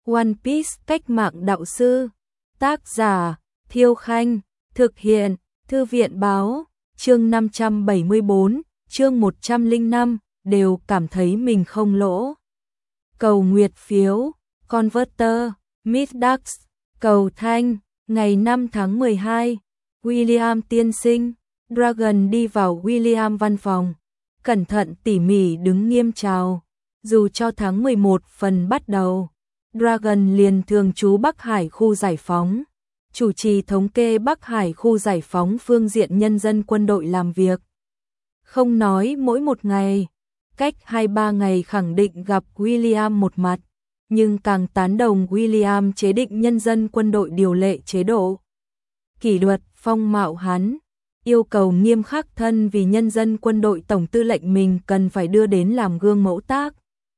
One Piece cách mạng đạo sư. Tác giả Thiêu Khanh. Thực hiện Thư viện Báo. Chương 574, chương 105, đều cảm thấy mình không lỗ. Cầu nguyệt phiếu, Converter, Middax, cầu thanh, ngày 5 tháng 12, William tiên sinh. Dragon đi vào William văn phòng, cẩn thận tỉ mỉ đứng nghiêm chào. Dù cho tháng 11 phần bắt đầu, Dragon liền thường trú Bắc Hải khu giải phóng, chủ trì thống kê Bắc Hải khu giải phóng phương diện nhân dân quân đội làm việc. Không nói mỗi một ngày, cách 2-3 ngày khẳng định gặp William một mặt, nhưng càng tán đồng William chế định nhân dân quân đội điều lệ chế độ kỷ luật phong mạo hắn, yêu cầu nghiêm khắc thân vì nhân dân quân đội tổng tư lệnh mình cần phải đưa đến làm gương mẫu tác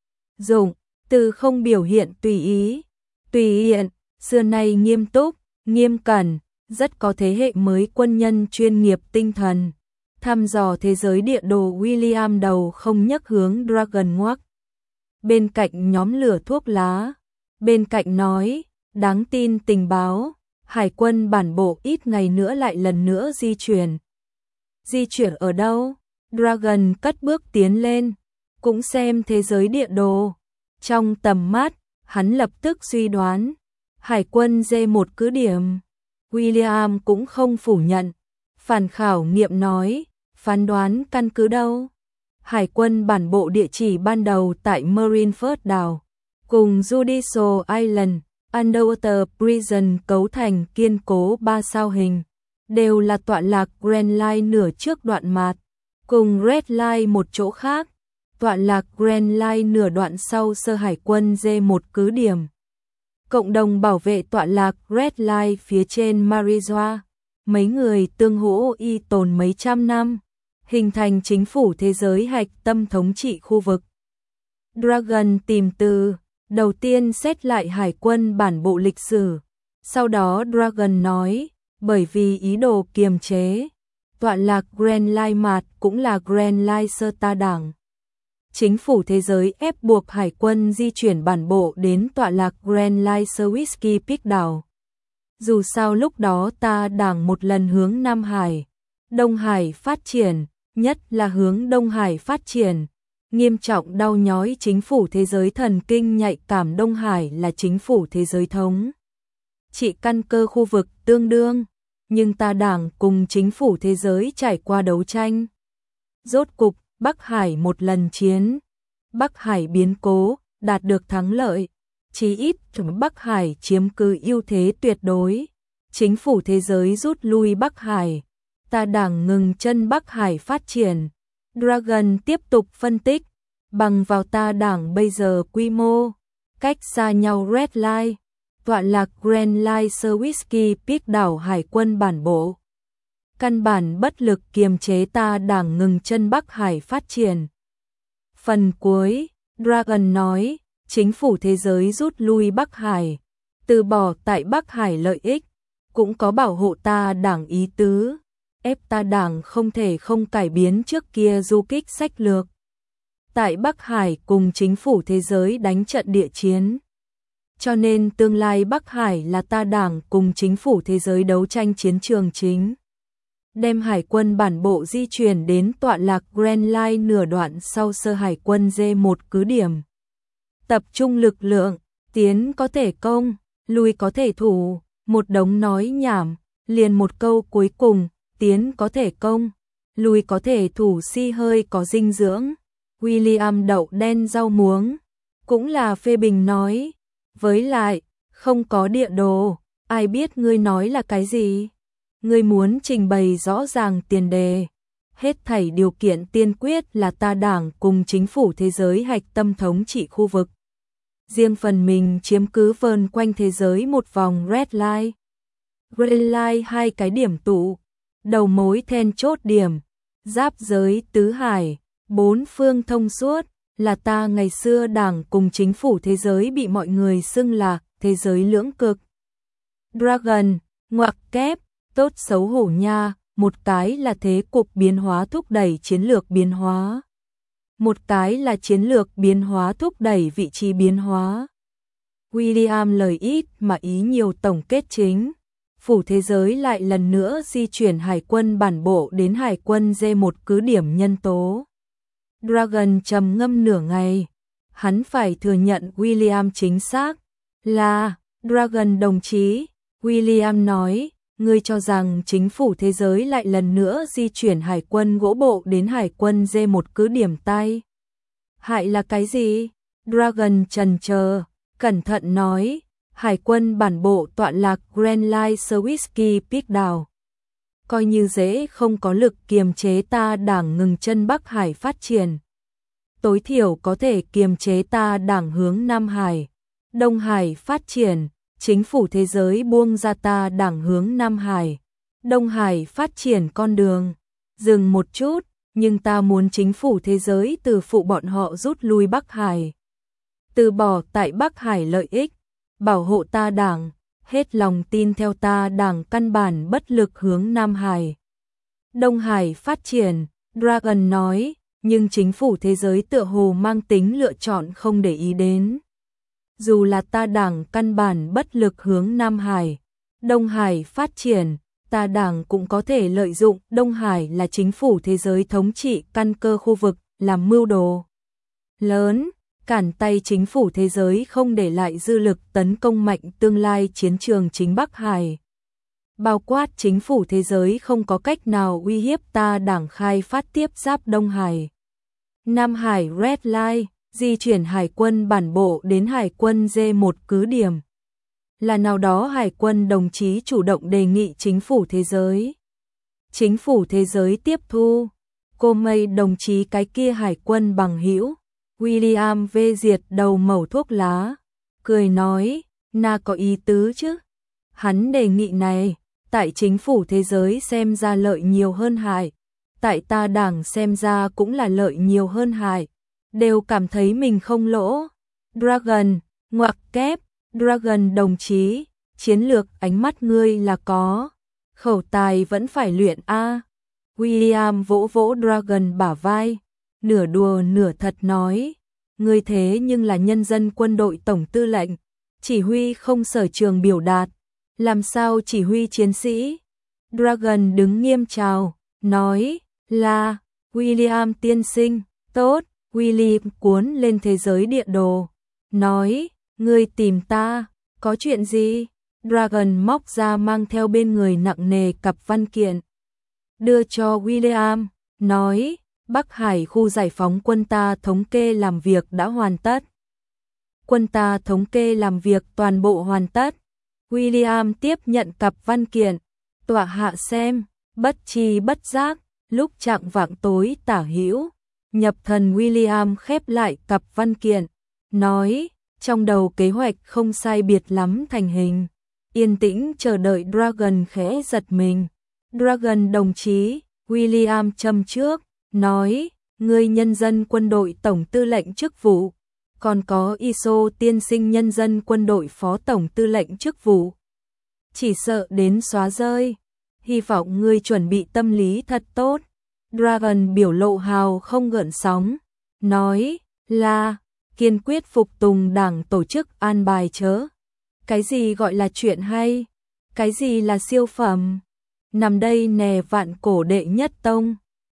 dụng, từ không biểu hiện tùy ý, tùy hiện, xưa nay nghiêm túc, nghiêm cẩn, rất có thế hệ mới quân nhân chuyên nghiệp tinh thần. Thăm dò thế giới địa đồ William đầu không nhấc hướng Dragon ngoắc. Bên cạnh nhóm lửa thuốc lá, bên cạnh nói, đáng tin tình báo, hải quân bản bộ ít ngày nữa lại lần nữa di chuyển. Di chuyển ở đâu? Dragon cất bước tiến lên, cũng xem thế giới địa đồ. Trong tầm mắt, hắn lập tức suy đoán, hải quân D1 cứ điểm. William cũng không phủ nhận, phản khảo nghiệm nói, phán đoán căn cứ đâu? Hải quân bản bộ địa chỉ ban đầu tại Marineford đảo, cùng Judicial Island, Underwater Prison cấu thành kiên cố 3 sao hình, đều là tọa lạc Grand Line nửa trước đoạn mạt, cùng Red Line một chỗ khác, tọa lạc Grand Line nửa đoạn sau sơ hải quân D1 cứ điểm. Cộng đồng bảo vệ tọa lạc Red Line phía trên Marijoa, mấy người tương hỗ y tồn mấy trăm năm, hình thành chính phủ thế giới hạch tâm thống trị khu vực. Dragon tìm từ, đầu tiên xét lại hải quân bản bộ lịch sử, sau đó Dragon nói, bởi vì ý đồ kiềm chế, tọa lạc Grand Line mạt cũng là Grand Line sơ ta đảng. Chính phủ thế giới ép buộc hải quân di chuyển bản bộ đến tọa lạc Grand Line sơ Whiskey Peak đảo. Dù sao lúc đó ta đảng một lần hướng Nam Hải, Đông Hải phát triển, nhất là hướng Đông Hải phát triển, nghiêm trọng đau nhói chính phủ thế giới thần kinh nhạy cảm. Đông Hải là chính phủ thế giới thống trị căn cơ khu vực tương đương, nhưng ta đảng cùng chính phủ thế giới trải qua đấu tranh. Rốt cục, Bắc Hải một lần chiến, Bắc Hải biến cố, đạt được thắng lợi, chí ít Bắc Hải chiếm cứ ưu thế tuyệt đối, chính phủ thế giới rút lui Bắc Hải, ta đảng ngừng chân Bắc Hải phát triển. Dragon tiếp tục phân tích, bằng vào ta đảng bây giờ quy mô, cách xa nhau Red Line, tọa lạc Grand Line sơ Whiskey Peak đảo hải quân bản bộ. Căn bản bất lực kiềm chế ta đảng ngừng chân Bắc Hải phát triển. Phần cuối, Dragon nói, chính phủ thế giới rút lui Bắc Hải, từ bỏ tại Bắc Hải lợi ích, cũng có bảo hộ ta đảng ý tứ, ép ta đảng không thể không cải biến trước kia du kích sách lược. Tại Bắc Hải cùng chính phủ thế giới đánh trận địa chiến. Cho nên tương lai Bắc Hải là ta đảng cùng chính phủ thế giới đấu tranh chiến trường chính. Đem hải quân bản bộ di chuyển đến tọa lạc Grand Line nửa đoạn sau sơ hải quân D1 cứ điểm. Tập trung lực lượng, tiến có thể công, lui có thể thủ, một đống nói nhảm, liền một câu cuối cùng, tiến có thể công, lui có thể thủ si hơi có dinh dưỡng. William đậu đen rau muống, cũng là phê bình nói, với lại, không có địa đồ, ai biết ngươi nói là cái gì? Ngươi muốn trình bày rõ ràng tiền đề, hết thảy điều kiện tiên quyết là ta đảng cùng chính phủ thế giới hạch tâm thống trị khu vực. Riêng phần mình chiếm cứ vờn quanh thế giới một vòng Red Line. Red Line hai cái điểm tụ, đầu mối then chốt điểm, giáp giới tứ hải, bốn phương thông suốt, là ta ngày xưa đảng cùng chính phủ thế giới bị mọi người xưng là thế giới lưỡng cực. Dragon, ngoặc kép, tốt xấu hổ nha, một cái là thế cục biến hóa thúc đẩy chiến lược biến hóa. Một cái là chiến lược biến hóa thúc đẩy vị trí biến hóa. William lời ít mà ý nhiều tổng kết chính. Phủ thế giới lại lần nữa di chuyển hải quân bản bộ đến hải quân D1 cứ điểm nhân tố. Dragon trầm ngâm nửa ngày. Hắn phải thừa nhận William chính xác. Là, Dragon đồng chí, William nói, ngươi cho rằng chính phủ thế giới lại lần nữa di chuyển hải quân gỗ bộ đến hải quân D1 cứ điểm tay. Hại là cái gì? Dragon chần chờ, cẩn thận nói, hải quân bản bộ tọa lạc Grand Line Swisky Peak Đảo. Coi như dễ không có lực kiềm chế ta đảng ngừng chân Bắc Hải phát triển. Tối thiểu có thể kiềm chế ta đảng hướng Nam Hải, Đông Hải phát triển, chính phủ thế giới buông ra ta đảng hướng Nam Hải, Đông Hải phát triển con đường. Dừng một chút, nhưng ta muốn chính phủ thế giới từ phụ bọn họ rút lui Bắc Hải. Từ bỏ tại Bắc Hải lợi ích, bảo hộ ta đảng, hết lòng tin theo ta đảng căn bản bất lực hướng Nam Hải. Đông Hải phát triển, Dragon nói, nhưng chính phủ thế giới tựa hồ mang tính lựa chọn không để ý đến. Dù là ta đảng căn bản bất lực hướng Nam Hải, Đông Hải phát triển, ta đảng cũng có thể lợi dụng Đông Hải là chính phủ thế giới thống trị căn cơ khu vực, làm mưu đồ lớn, cản tay chính phủ thế giới không để lại dư lực tấn công mạnh tương lai chiến trường chính Bắc Hải. Bao quát chính phủ thế giới không có cách nào uy hiếp ta đảng khai phát tiếp giáp Đông Hải. Nam Hải Red Line, di chuyển hải quân bản bộ đến hải quân D1 cứ điểm. Là nào đó hải quân đồng chí chủ động đề nghị chính phủ thế giới. Chính phủ thế giới tiếp thu. Cô Mây đồng chí cái kia hải quân bằng hữu. William vê diệt đầu mẩu thuốc lá. Cười nói, na có ý tứ chứ. Hắn đề nghị này, tại chính phủ thế giới xem ra lợi nhiều hơn hại. Tại ta đảng xem ra cũng là lợi nhiều hơn hại. Đều cảm thấy mình không lỗ. Dragon, ngoặc kép, Dragon đồng chí, chiến lược ánh mắt ngươi là có. Khẩu tài vẫn phải luyện a. William vỗ vỗ Dragon bả vai, nửa đùa nửa thật nói, ngươi thế nhưng là nhân dân quân đội tổng tư lệnh, chỉ huy không sở trường biểu đạt, làm sao chỉ huy chiến sĩ? Dragon đứng nghiêm chào, nói, là, William tiên sinh, tốt, William cuốn lên thế giới địa đồ, nói, ngươi tìm ta, có chuyện gì? Dragon móc ra mang theo bên người nặng nề cặp văn kiện, đưa cho William, nói, Bắc Hải khu giải phóng quân ta thống kê làm việc đã hoàn tất. Quân ta thống kê làm việc toàn bộ hoàn tất. William tiếp nhận cặp văn kiện, tọa hạ xem, bất tri bất giác, lúc chạng vạng tối tả hữu, nhập thần William khép lại cặp văn kiện, nói, trong đầu kế hoạch không sai biệt lắm thành hình, yên tĩnh chờ đợi Dragon khẽ giật mình. Dragon đồng chí, William châm trước, nói, ngươi nhân dân quân đội tổng tư lệnh chức vụ, còn có ISO tiên sinh nhân dân quân đội phó tổng tư lệnh chức vụ. Chỉ sợ đến xóa rơi, hy vọng ngươi chuẩn bị tâm lý thật tốt. Dragon biểu lộ hào không gợn sóng, nói, là, kiên quyết phục tùng đảng tổ chức an bài chớ. Cái gì gọi là chuyện hay? Cái gì là siêu phẩm? Nằm đây nè vạn cổ đệ nhất tông.